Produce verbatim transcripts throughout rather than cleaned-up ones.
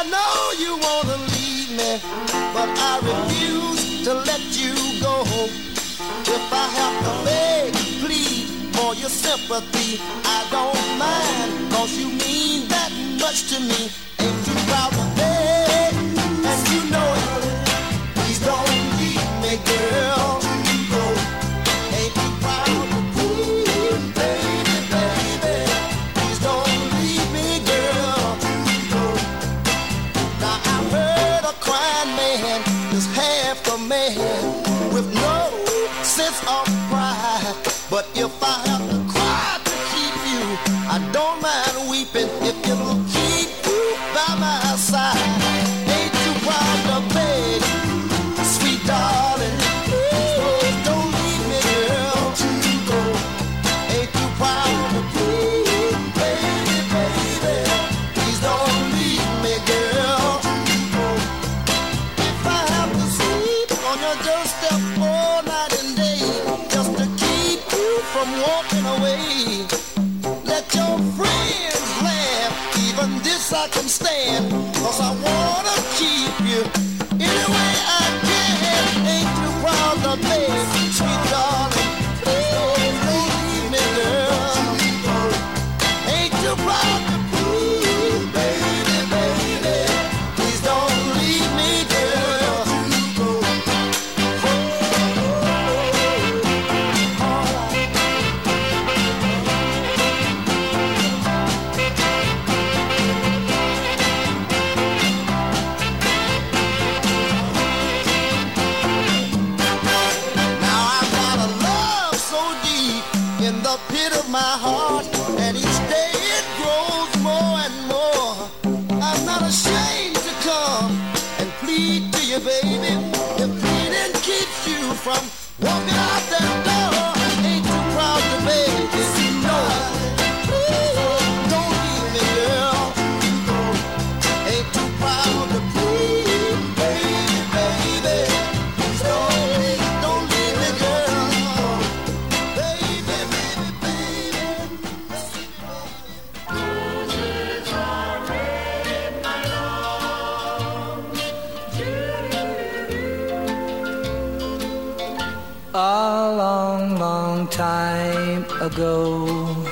I know you wanna leave me, but I refuse to let you go. If I have to beg, plead for your sympathy, I don't mind, cause you mean that much to me. Ain't too proud to beg, and you know it. Please don't leave me, girl. Ain't too proud to plead, baby, baby. Please don't leave me, girl. Now I heard a crying man is half a man with no sense of pride. But if I have to cry to keep you, I don't mind weeping if it'll keep you by my side. Ain't too proud to beg, sweet darling. Please don't leave me, girl. Ain't too proud to plead, baby, baby. Please don't leave me, girl. If I have to sleep on your doorstep all night and day, just to keep you from walking away, let your friends laugh, even this I can stand, cause I wanna keep you any way I can. Ain't too proud to beg, sweet darling. Please don't leave me, girl. Ain't too proud to plead, baby, baby. Please don't leave me, girl. Now I've got a love so deep in the pit of my heart, and each day it grows more and more. I'm not ashamed to come and plead to you, baby. If pleading keeps you from walking out that door, ain't too proud to beg if you know it. Please don't leave me, girl. Ain't too proud to plead, baby, baby. Please don't leave, don't leave me, girl. Baby, baby, baby. A long, long time ago,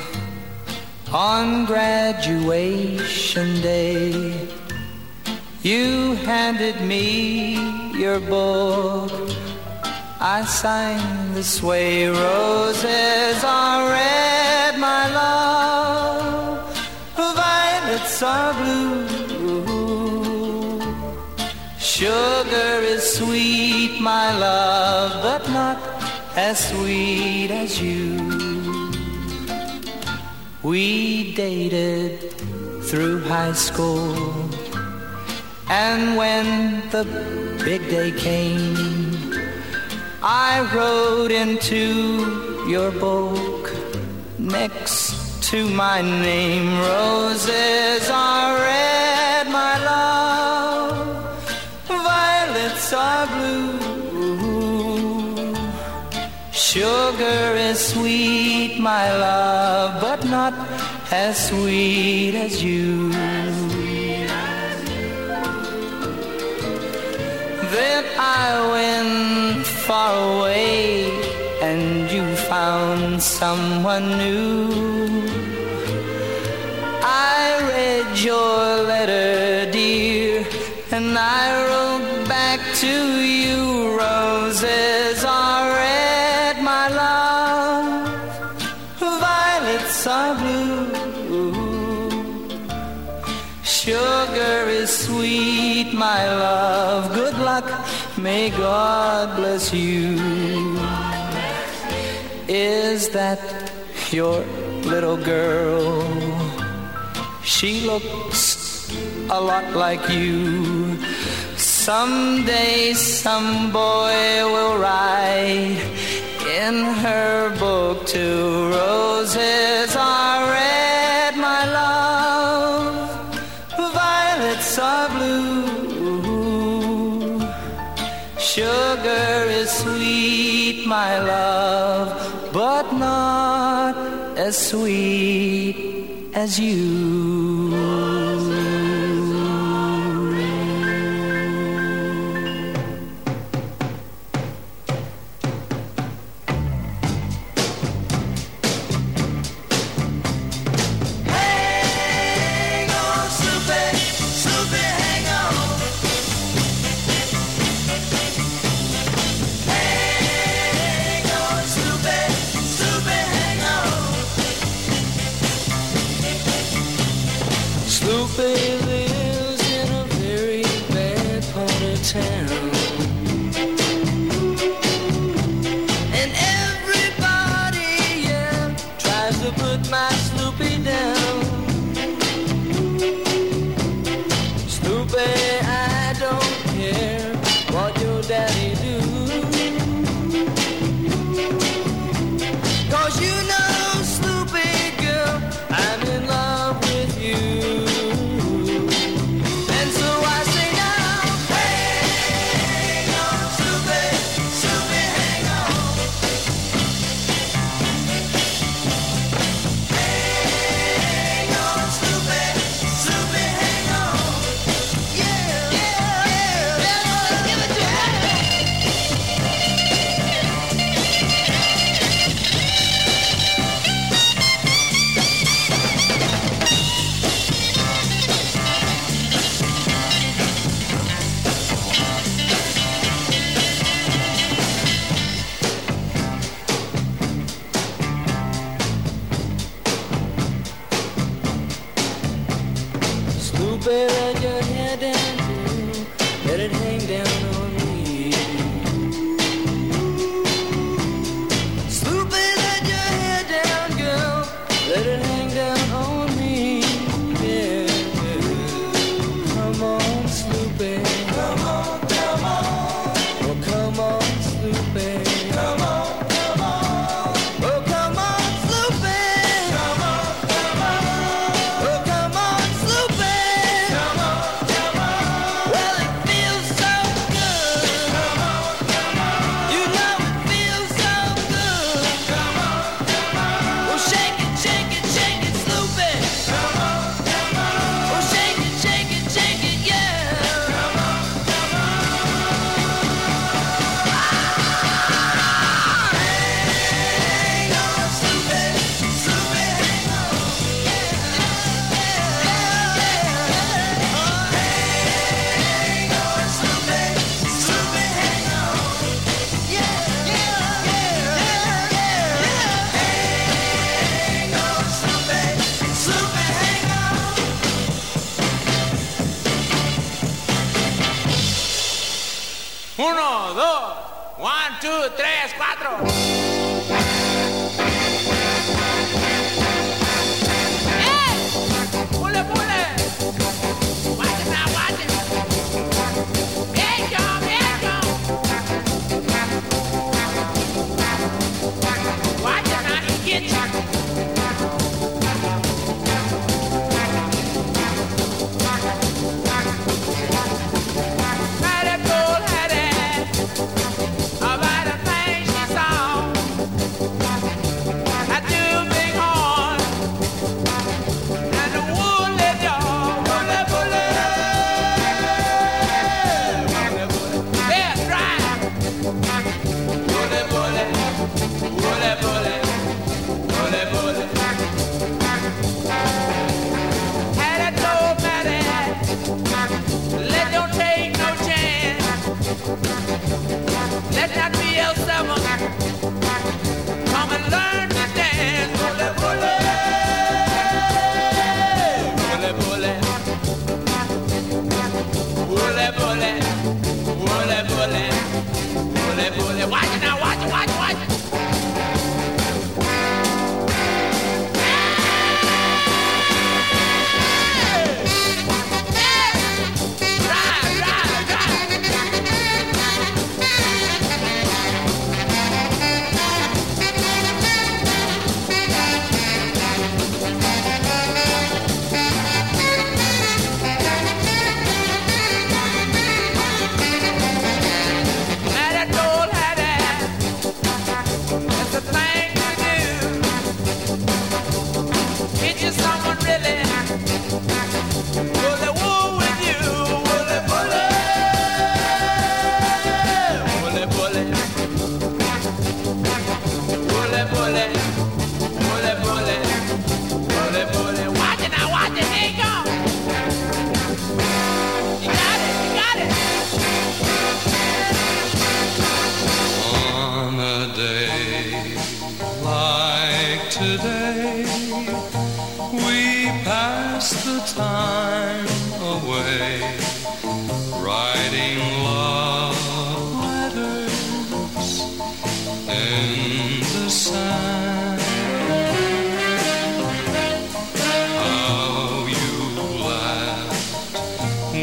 on graduation day, you handed me your book. I signed this way: roses are red, my love, violets are blue. Sugar is sweet, my love, but not as sweet as you. We dated through high school, and when the big day came, I wrote into your book next to my name: roses are red, my love, violets are blue. Sugar is sweet, my love, but not as sweet as you. Then I went far away, and you found someone new. I read your letter, dear, and I wrote back to you: roses are red, my love, violets are blue. Sugar is sweet, my love, good luck, may God bless you. Is that your little girl? She looks a lot like you. Someday some boy will write in her book too: roses are red, my love, violets are blue. Sugar is sweet, my love, but not as sweet as you. Snoopy lives in a very bad part of town. And everybody, yeah, tries to put my Snoopy down. Snoopy, I don't care what your daddy do. 'Cause you know, Snoopy girl, I'm in love with you. And so I say now, hang on, Snoopy, Snoopy, hang on. Hang on, Snoopy, Snoopy, hang on. Yeah, yeah, yeah, yeah, give it to me. Snoopy, let your hair down, girl. Let it hang down on me. Snoopy, let your hair down, girl. Let it hang down on me. Yeah. Come on, Snoopy. Come on, come on. Oh, come on, Snoopy. Come on, come on. Oh, come on, Snoopy. Come on, come on. Oh, come on, Snoopy. Come on, come on. Well, it feels so good. Come on, come on. You know it feels so good. Come on, come on. Oh, shake it, shake it, shake it, Snoopy. Come on, come on. Oh, shake it, shake it, shake it, yeah. Come on, come on. Hang on, Snoopy, Snoopy, hang on. Yeah, yeah, yeah. Hang on, Snoopy, Snoopy, hang on. Yeah, yeah, yeah, yeah, yeah. Hang on, Snoopy, Snoopy, hang on. Uno, dos, one, two, tres, cuatro. ¡Eh! ¡Pule, pule! Watch it now, watch it. Here it come, here it come. Watch it now, he get you. Had a cold headache about a thing she saw.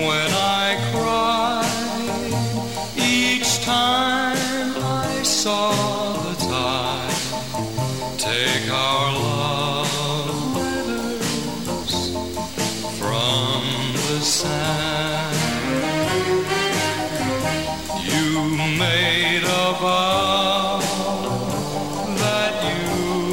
when I cried each time I saw the tide take our love letters from the sand. You made a vow that you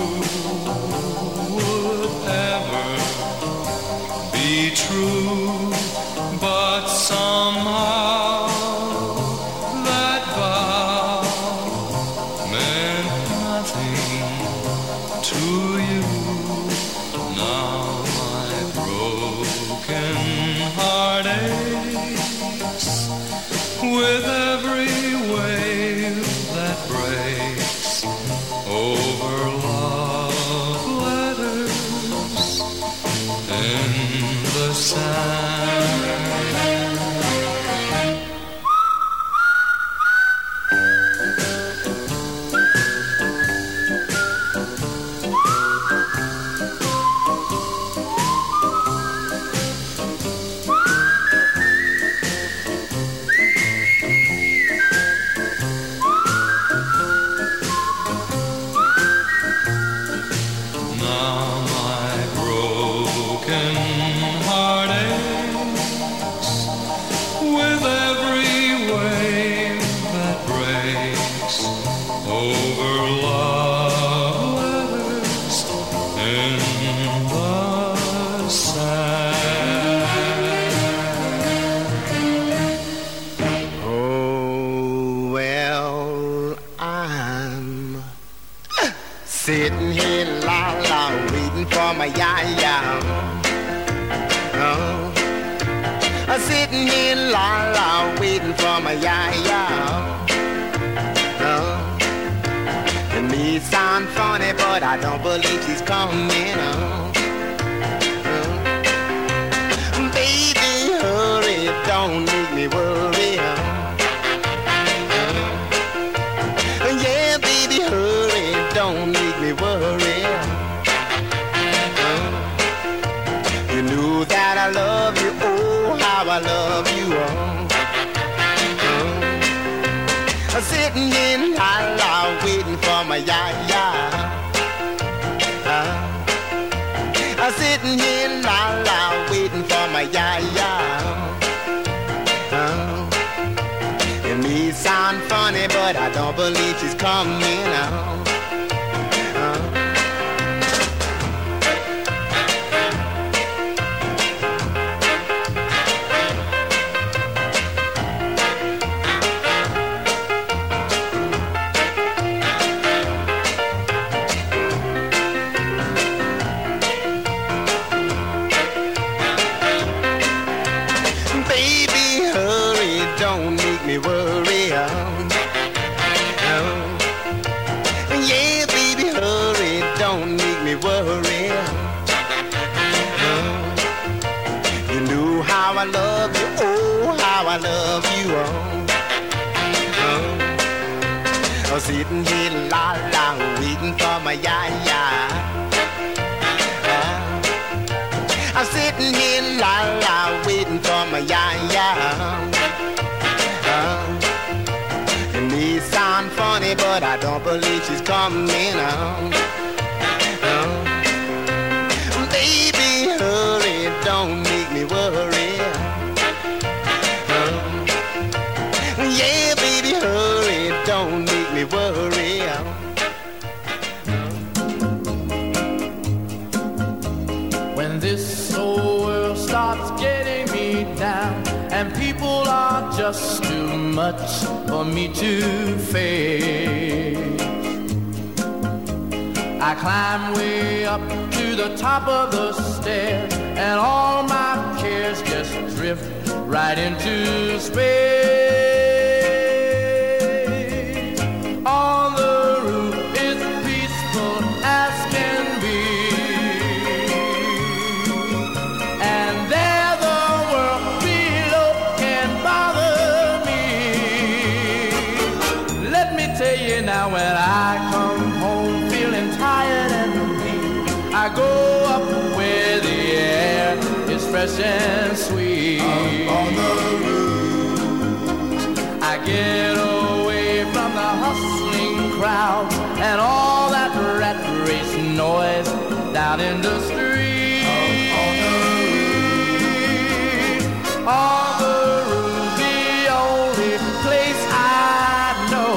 would ever be true, but somehow that vow meant nothing to you. Now my broken heart aches with every wave that breaks over love letters in the sand. Now my broken heart aches with every wave that breaks over love letters in the sand. Oh, well, I'm sitting here la la waiting for my ya-ya. Oh, I'm sitting here la la waiting for my ya-ya. Oh, it may sound funny, but I don't believe she's coming. Oh, oh. Baby, hurry, don't make me worry. Oh, yeah, baby, hurry, don't make me worry. Oh, you knew that I love you, oh, how I love you. Oh, oh. I'm sitting in la la waiting for my ya-ya. Oh, I'm sitting here la la waiting for my ya-ya. Oh, it may sound funny, but I don't believe she's coming. Oh, oh. Baby, hurry, don't make me worry. Oh, oh. Yeah, baby, hurry, don't make me worry. Oh, you knew how I love you, oh, how I love you. Oh, oh. I'm sitting here la la waiting for my ya-ya. Oh, I'm sitting here la la waiting for my ya-ya. Oh, it may sound funny, but I don't believe she's coming. Oh, oh. Baby, hurry, don't make me worry. Oh, yeah, baby, hurry, don't make me worry. When this old world starts getting me down and people are just too much for me to face, I climb way up to the top of the stairs and all my cares just drift right into space. On the roof is peaceful as can be, and there the world below can bother me. Let me tell you now, when I come home feeling tired and weak, I go up where the air is fresh and sweet. Up on the crowd and all that rat race noise down in the street. On the roof, the only place I know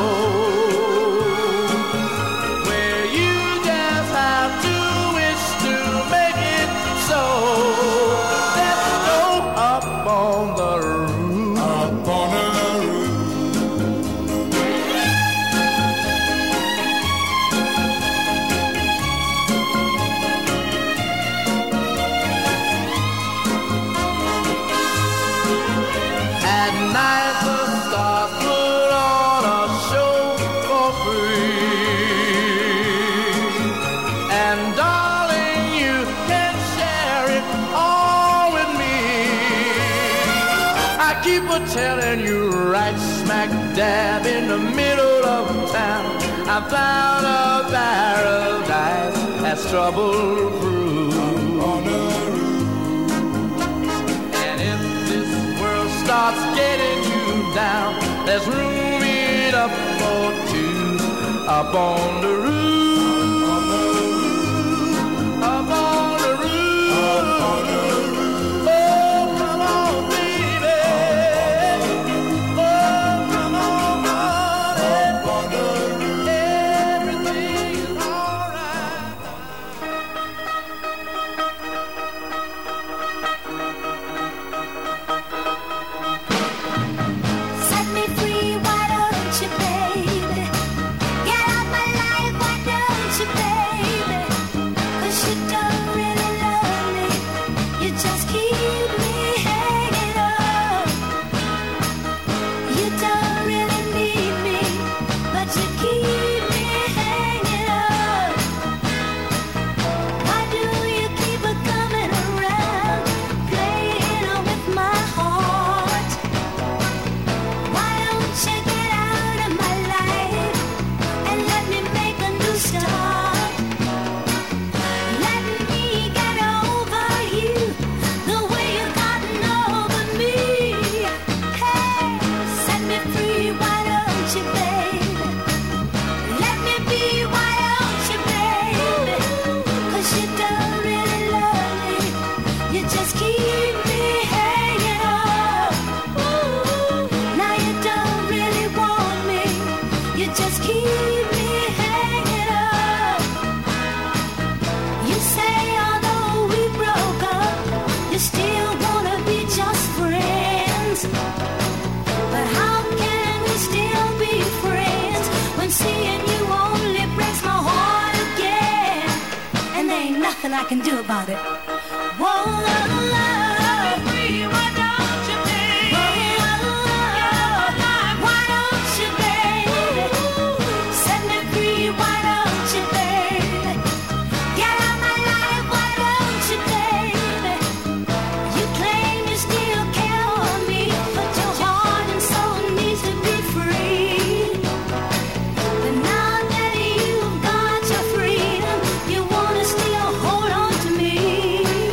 where you just have to wish to make it so. Let's go up on the roof. Up on the roof. At night the stars put on a show for free. And darling, you can share it all with me. I keep a telling you right smack dab in the middle of town, I found a paradise that's trouble-proof. On the roof. And if this world starts getting you down, there's room enough for two up on the roof. Up on the roof. Up on the roof. Oh, come on, baby. Oh, come on, honey. Up on the roof. Everything's alright. Set me free, why don't you, baby? Get out my life, why don't you, baby? 'Cause you don't really love me, you just keep me hanging up. You don't really need me, but you keep me hanging up. Why do you keep a coming around, playing with my heart? Why don't you get out of my life and let me make a new start? Let me get over you the way you've gotten over me. Hey, set me free, why don't you, baby? Let me be, why don't you, baby? 'Cause you don't really love me, you just keep me hanging up. Now you don't really want me, you just keep me hanging up. You say although we broke up, you still wanna be just friends. But how can we still be friends when seeing you only breaks my heart again? And there ain't nothing I can do about it. Whoa, love, love, free, why don't you, baby? Why don't you, baby? Set me free, why don't you, baby? Get out my life, why don't you, baby? You claim you still care for me, but your heart and soul needs to be free. But now that you've got your freedom, you wanna still hold on to me.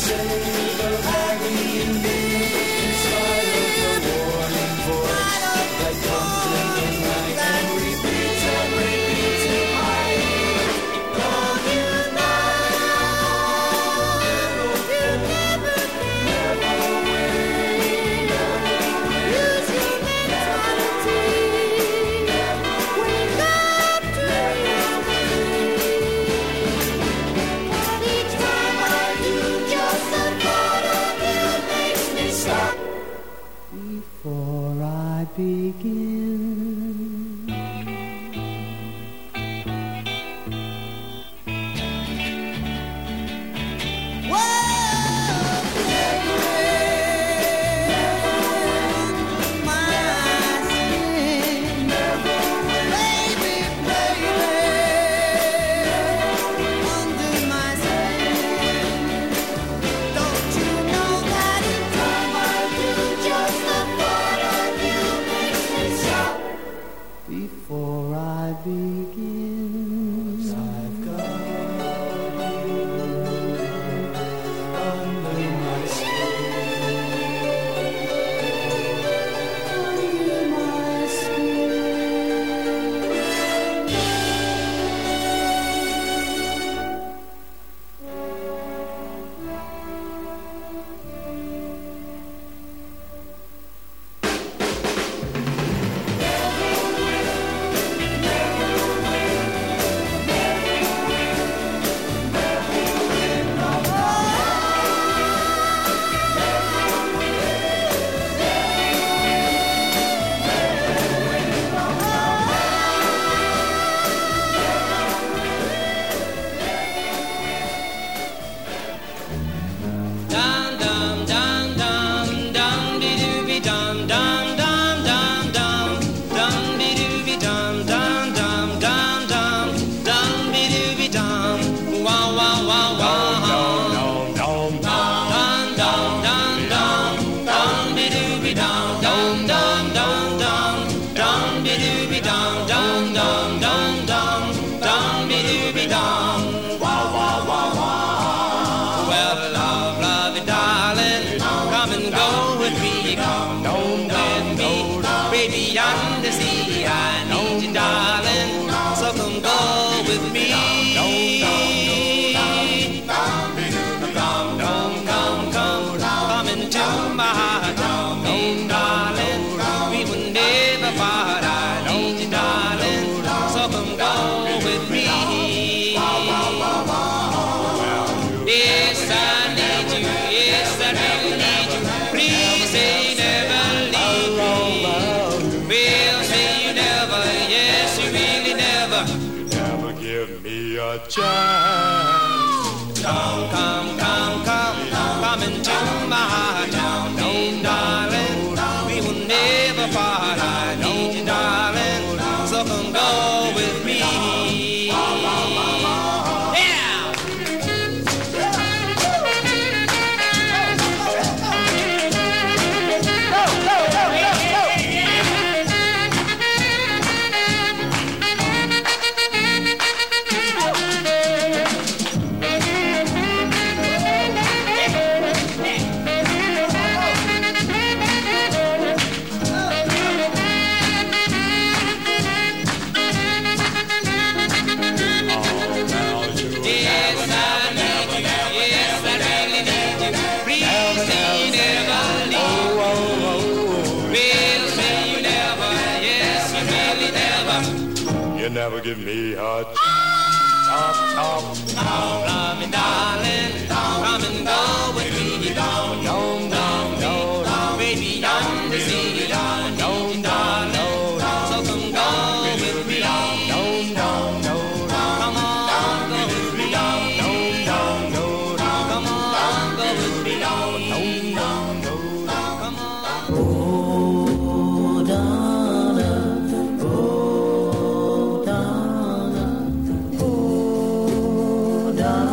Donna,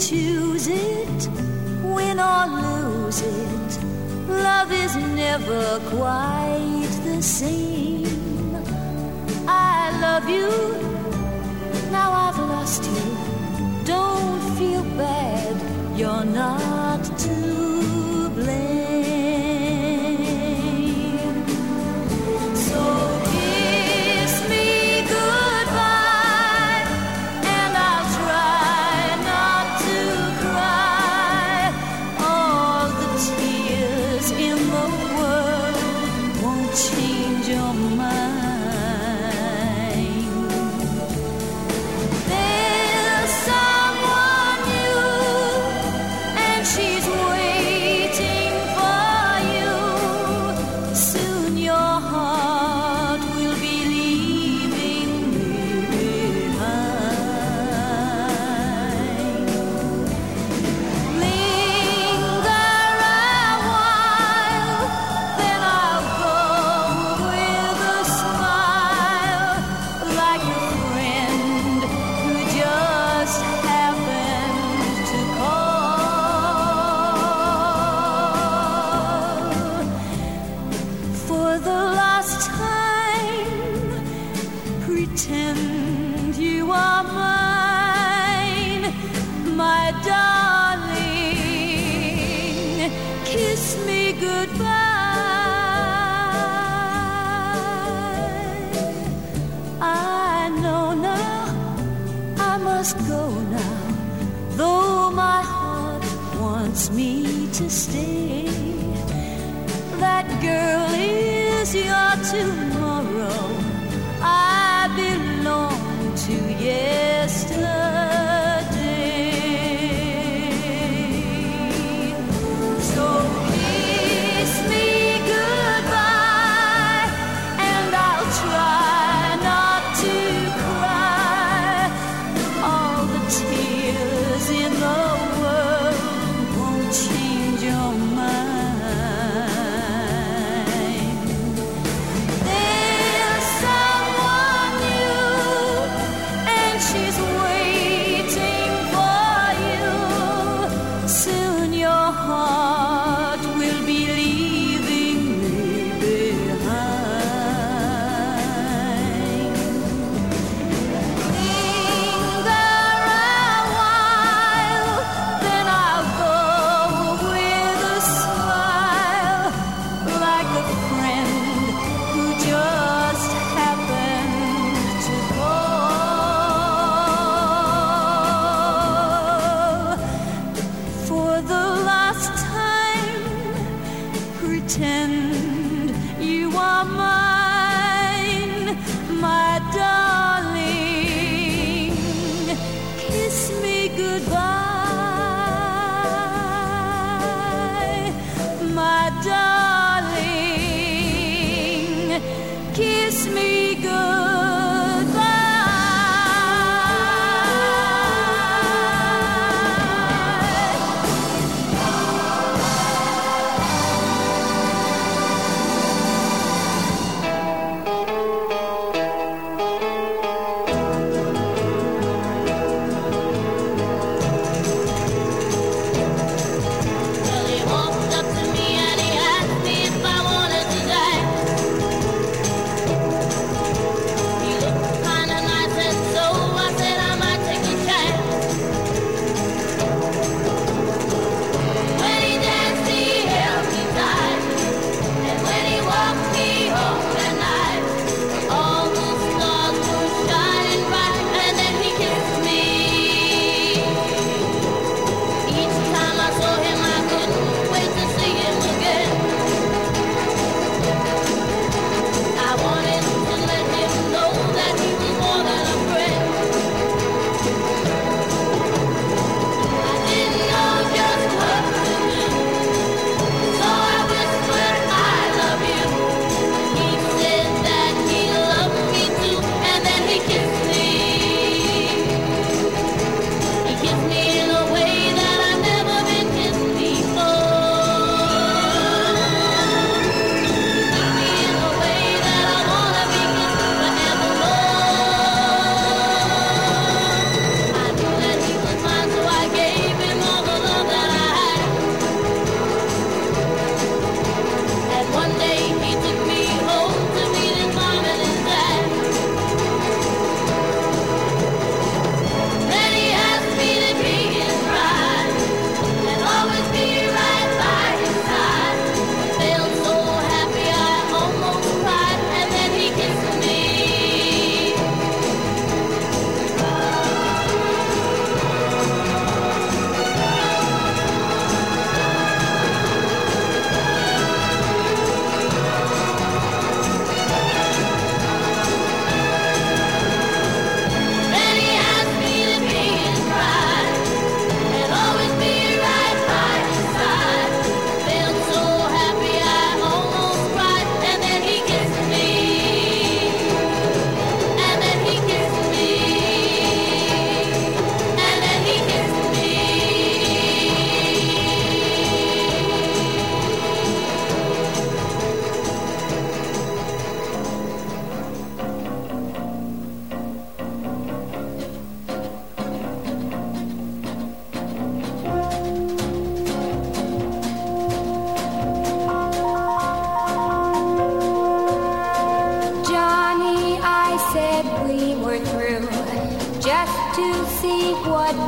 choose it, win or lose it, love is never quite the same. I love you, now I've lost you. Don't feel bad, you're not to blame. So kiss me goodbye, and I'll try not to cry. All the tears in the world won't change your mind. There's someone new, and she's waiting for you. Soon your heart will be leaving me behind. Linger a while, then I'll go with a smile, like a friend who just happened to call. For the last time, pretend you are mine, my darling. Kiss me goodbye. I know now I must go now, though my heart wants me to stay. That girl is your tomorrow. I belong to yesterday. So kiss me goodbye, and I'll try not to cry. All the tears in the world won't change your mind. There's someone new, and she's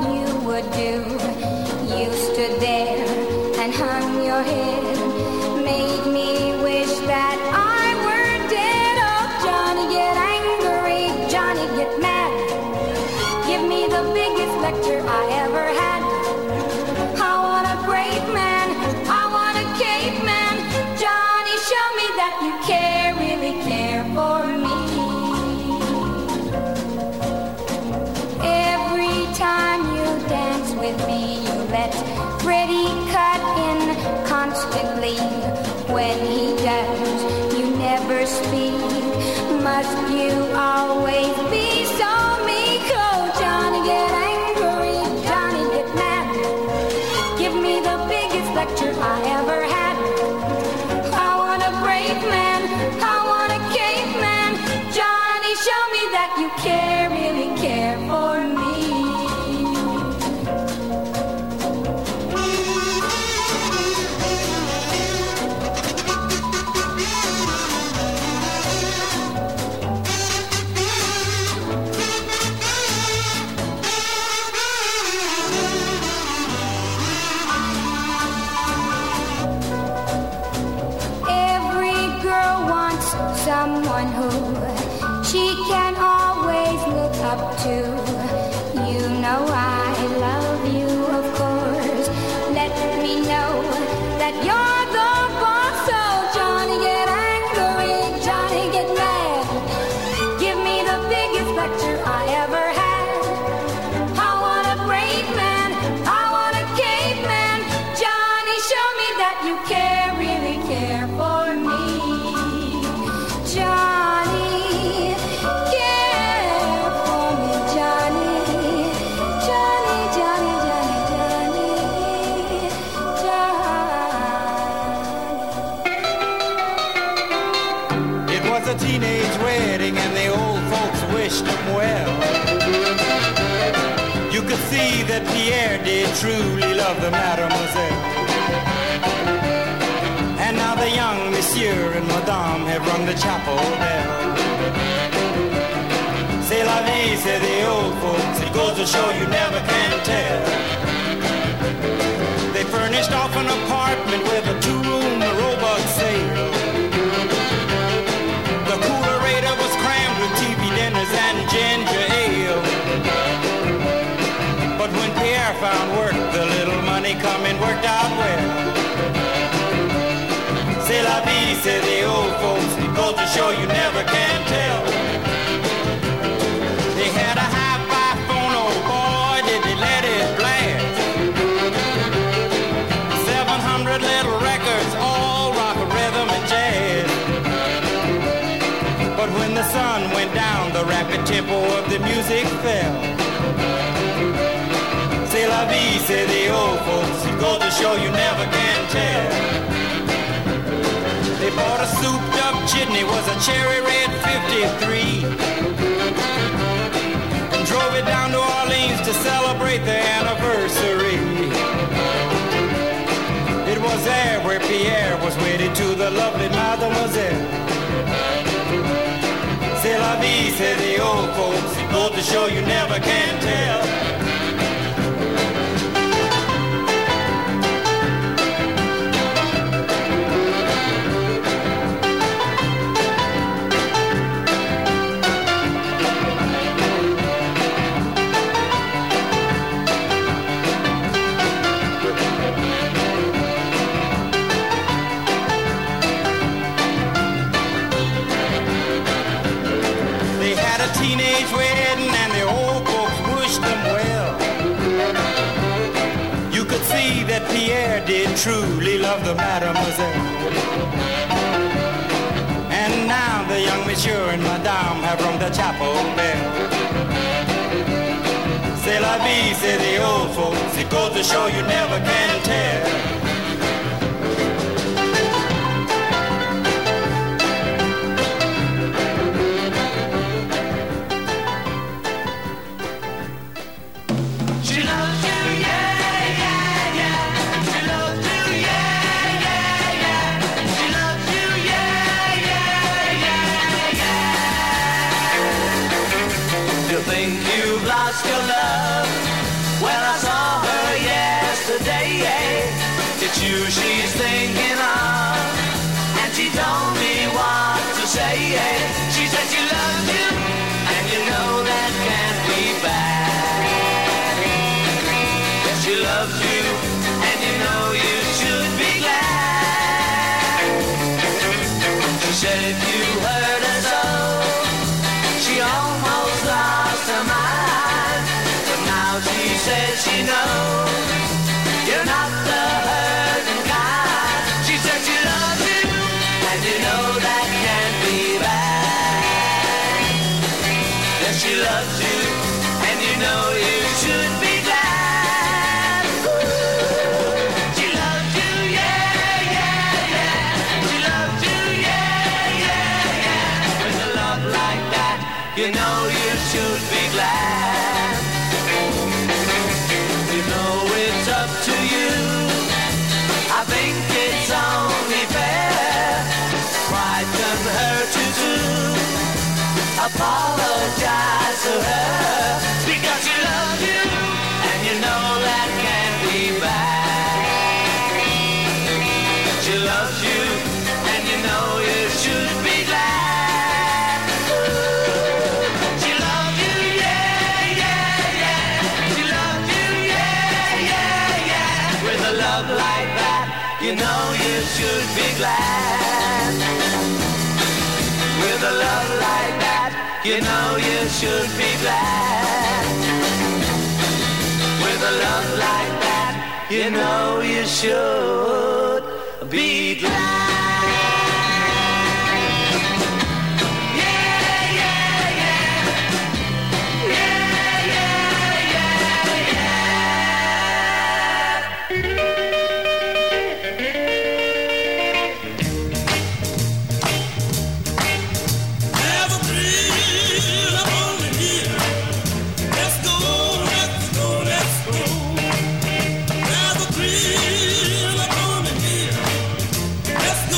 you would do. You stood there and hung your head, made me wish that I were dead. Oh, Johnny, get angry, Johnny, get mad. Give me the biggest lecture I ever had. I want a brave man, I want a caveman. Johnny, show me that you care, really care for me. Every time you dance with me, you let Freddie cut in constantly. When he does, you never speak. Must you always be so meek? Oh, Johnny, get angry, Johnny, get mad. Give me the biggest lecture I ever had. I want a brave man, I want a caveman. Johnny, show me that you care, really care for me. Someone who she can always look up to. You know I love you, of course. Let me know that you're the boss. So Johnny, get angry, Johnny, get mad. Give me the biggest lecture I ever had. I want a brave man, I want a caveman. Johnny, show me that you care, really care for me. Johnny, care for me, Johnny. Johnny, Johnny, Johnny, Johnny, Johnny. It was a teenage wedding and the old folks wished them well. You could see that Pierre did truly love the mademoiselle. And now the young monsieur and madame have rung the chapel bell. C'est la vie, say the old folks. It goes to show you never can tell. They furnished off an apartment with a two-room robot sale. The coolerator was crammed with T V dinners and ginger ale. But when Pierre found work, the little money coming worked out well. C'est la vie, say the old folks. It goes to show you never can tell. They had a hi-fi phone, oh boy, did they let it blast. Seven hundred little records, all rock, rhythm, and jazz. But when the sun went down, the rapid tempo of the music fell. C'est la vie, say the old folks. It goes to show you never can tell. They bought a souped-up jitney, was a cherry red fifty-three, and drove it down to Orleans to celebrate the anniversary. It was there where Pierre was wedded to the lovely mademoiselle. C'est la vie, say the old folks. It goes to show you never can tell. Teenage wedding and the old folks wished them well. You could see that Pierre did truly love the mademoiselle. And now the young monsieur and madame have rung the chapel bell. C'est la vie, say the old folks. It goes to show you never can tell. Well, you she's thinking of, and she told me what to say. She said she loves you, and you know that can't be bad. Yes, she loves you, and you know you should be glad. She said if you hurt her so, she almost lost her mind. But now she says she knows you're not the hurting kind. She said she loves you, and you know that can't be bad. Yes, she loves you, and you know you should be glad. She loves you, yeah, yeah, yeah. She loves you, yeah, yeah, yeah. With a love like that, you know you should be glad. You know it's up to you. I think it's only fair. Pride can hurt you too. Apologize to her, because she loves you, and you know that can't be bad. She loves you, and you know you should be glad. She loves you, yeah, yeah, yeah. She loves you, yeah, yeah, yeah. With a love like that, you know you should be glad. With a love like that, you know you should be glad. With a love like that, you know you should be glad. Yeah, yeah, yeah. Yeah, yeah, yeah, Evergreen, I'm only here. Let's go, let's go, let's go. Evergreen, I'm only here. Let's go.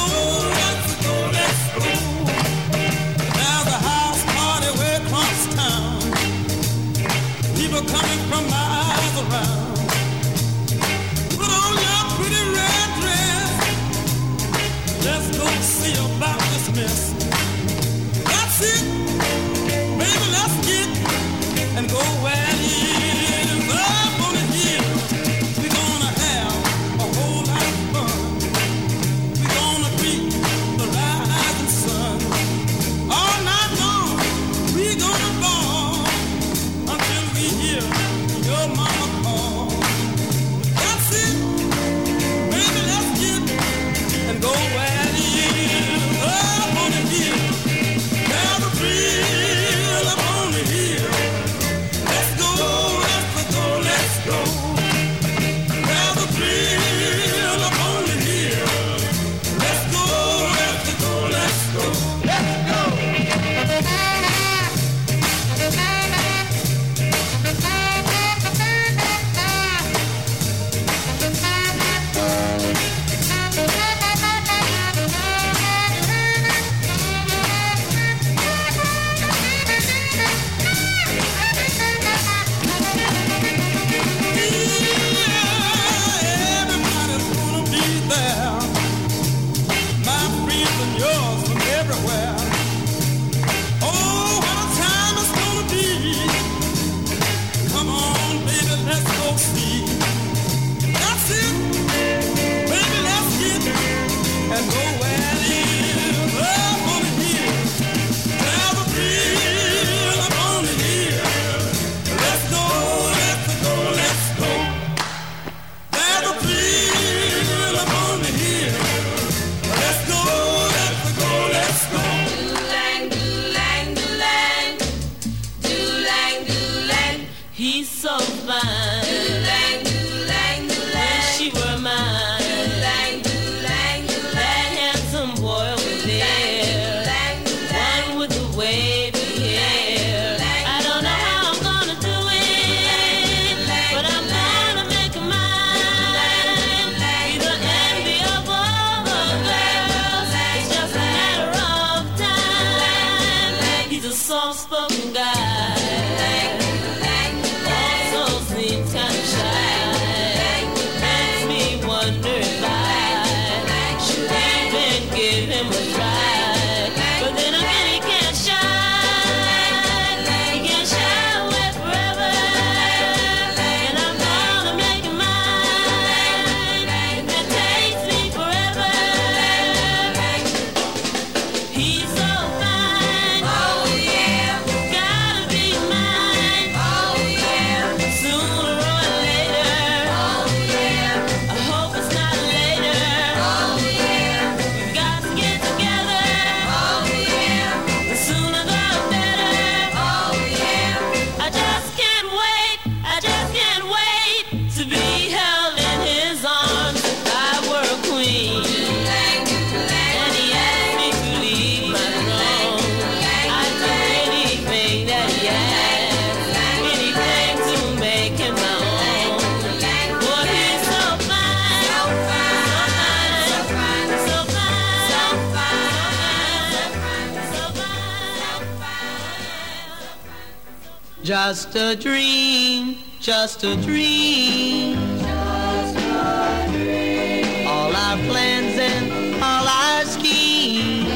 Just a dream, just a dream. Just a dream. All our plans and all our schemes.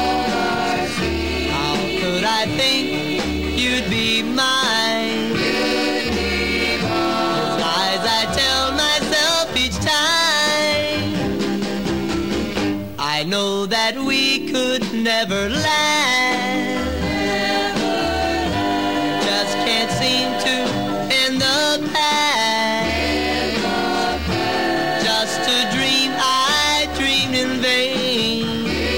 How could I think you'd be mine? You'd be mine. Those lies I tell myself each time. I know that we could never last. Can't seem to end the past. Just a dream I dreamed in vain.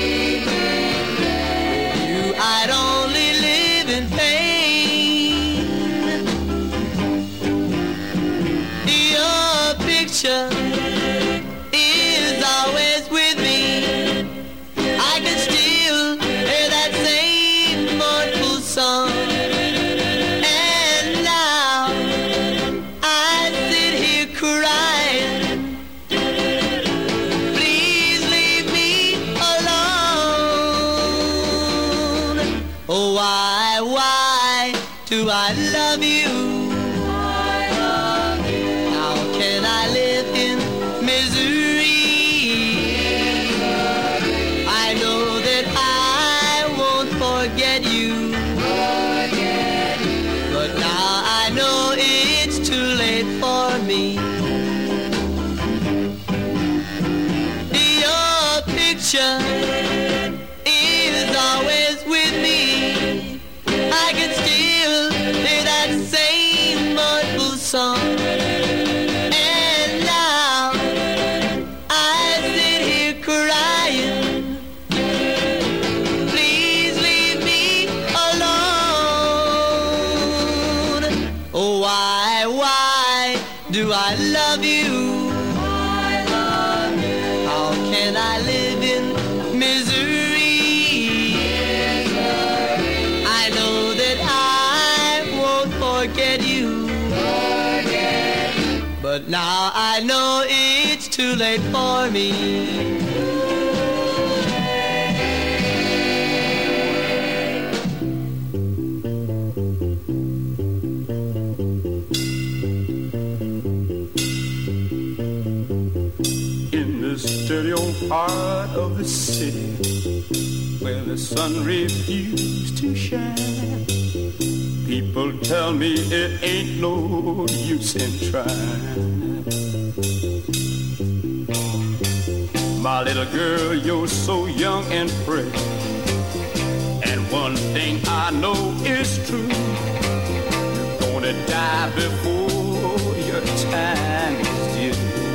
With you I'd only live in pain. Your picture is always with me. I can still hear that same mournful song. Do I love you? I love you. How can I live in misery? I know that I won't forget you. Forget you. But now I know it's too late for me. Your picture is always with me. I can still hear that same mournful song. And now I sit here crying. Please leave me alone. Oh, why, why do I love you? I love you. How can I live in misery? Forget you. Forget you. But now I know it's too late for me. In this dirty old part of the city where the sun refused to shine, people tell me it ain't no use in trying. My little girl, you're so young and pretty, and one thing I know is true: you're gonna die before your time is due.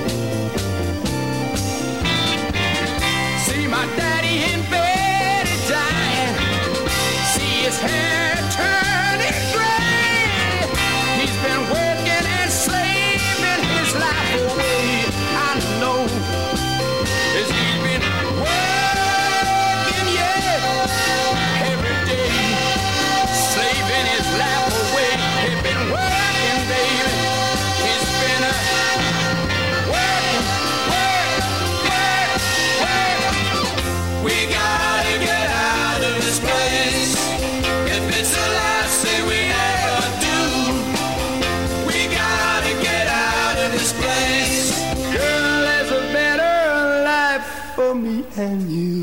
See my daddy in bed is dying. See his hair turning gray. He's been working and slaving his life away. I know as he's been working, yeah, every day, slaving his life away. He's been working, baby. He's been uh, working, work, work, work. We gotta get out of this place. If it's the last thing we ever do, we gotta get out of this place. Girl, there's a better life for me and you.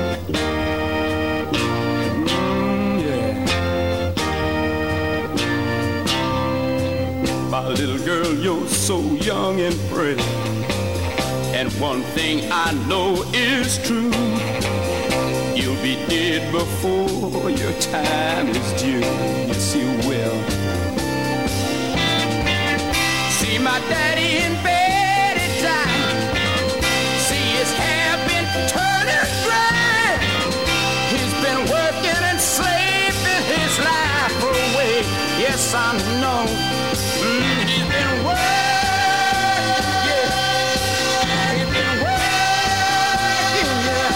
Mm, yeah. My little girl, you're so young and pretty, and one thing I know is true: you'll be dead before your time is due. Yes, you will. See my daddy in bed at time. See his hair been turning gray. He's been working and slaving his life away. Yes, I know. Mm, he's been working, yeah. He's been working, yeah.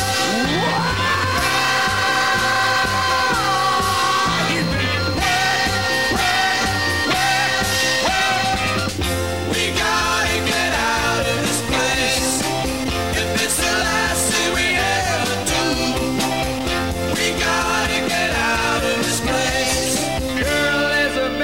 We gotta get out of this place. If it's the last thing we ever do, we gotta get out of this place. Girl, there's a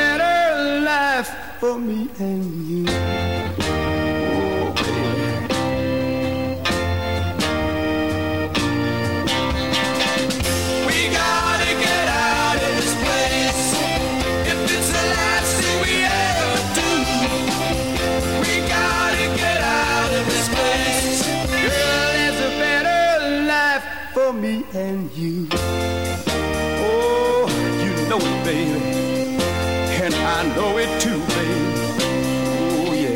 me and you. Oh, you know it, baby, and I know it too, baby. Oh, yeah.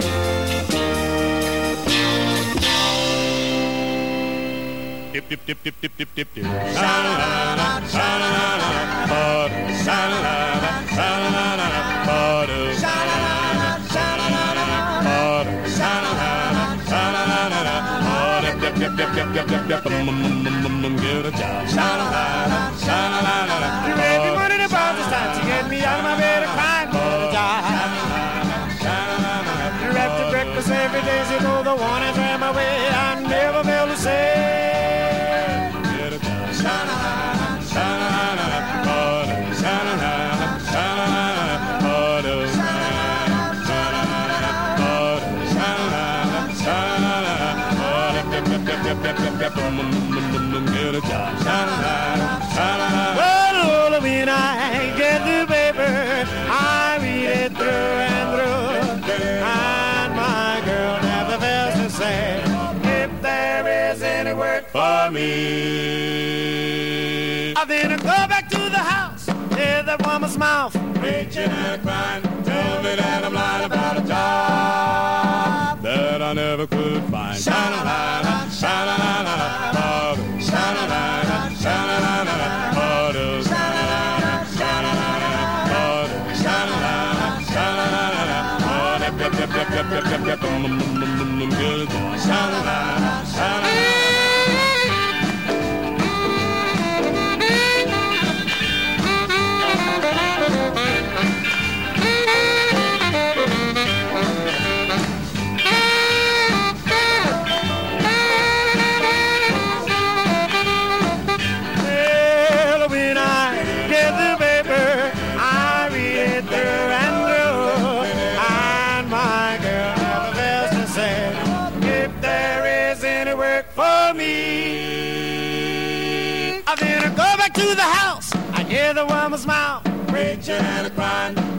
Dip, dip, dip, dip, dip, dip, dip, dip. Sha-la-la-la, sha-la-la-la, butter. Sha-la-la-la, sha-la-la-la, butter. Sha-la-la-la, sha-la-la-la, butter. Sha-la-la-la, sha-la-la-la, butter. Dip, dip, dip, dip, dip, dip, dip, mm, mm, mm, mm, mm, get a job. Sha-la-la-la, sha-la-la-la, You made me money about this time to get me out of my bed and crying for the job. You wrap the breakfast every day, you know the one I dram away. I never fail to say. get a job. Sha-la-la-la, sha-la-la-la, butter. Sha-la-la-la, sha-la-la-la, butter. Sha-la-la-la, butter. Sha-la-la-la, sha-la-la-la, butter. Dip, dip, dip, dip, dip, dip, dip, mm, mm, mm, mm, mm, get a job. Sha-la-la-la, sha-la-la-la. Well, when I get the paper, I read it through and through. And my girl never fails to say, if there is any work For me. I then go back to the house, hear that woman's mouth. Preaching and crying, tell me that I'm lying about a job that I never could find. Sha-la-la-la, sha-la-la-la, butter. Sha-la-la-la, sha-la-la-la, butter. Sha-la-la-la, sha-la-la-la, butter. Sha-la-la-la, sha-la-la-la, butter. Dip, dip, dip, dip, dip, dip, dip, mm, mm, mm, mm, mm, get a job. Sha-la-la-la, sha-la-la-la. Well, when I get the paper, I read it through and through. And my girl never fails to say, if there is any work for me. I then go back to the house, I hear the woman's mouth. Preaching and crying,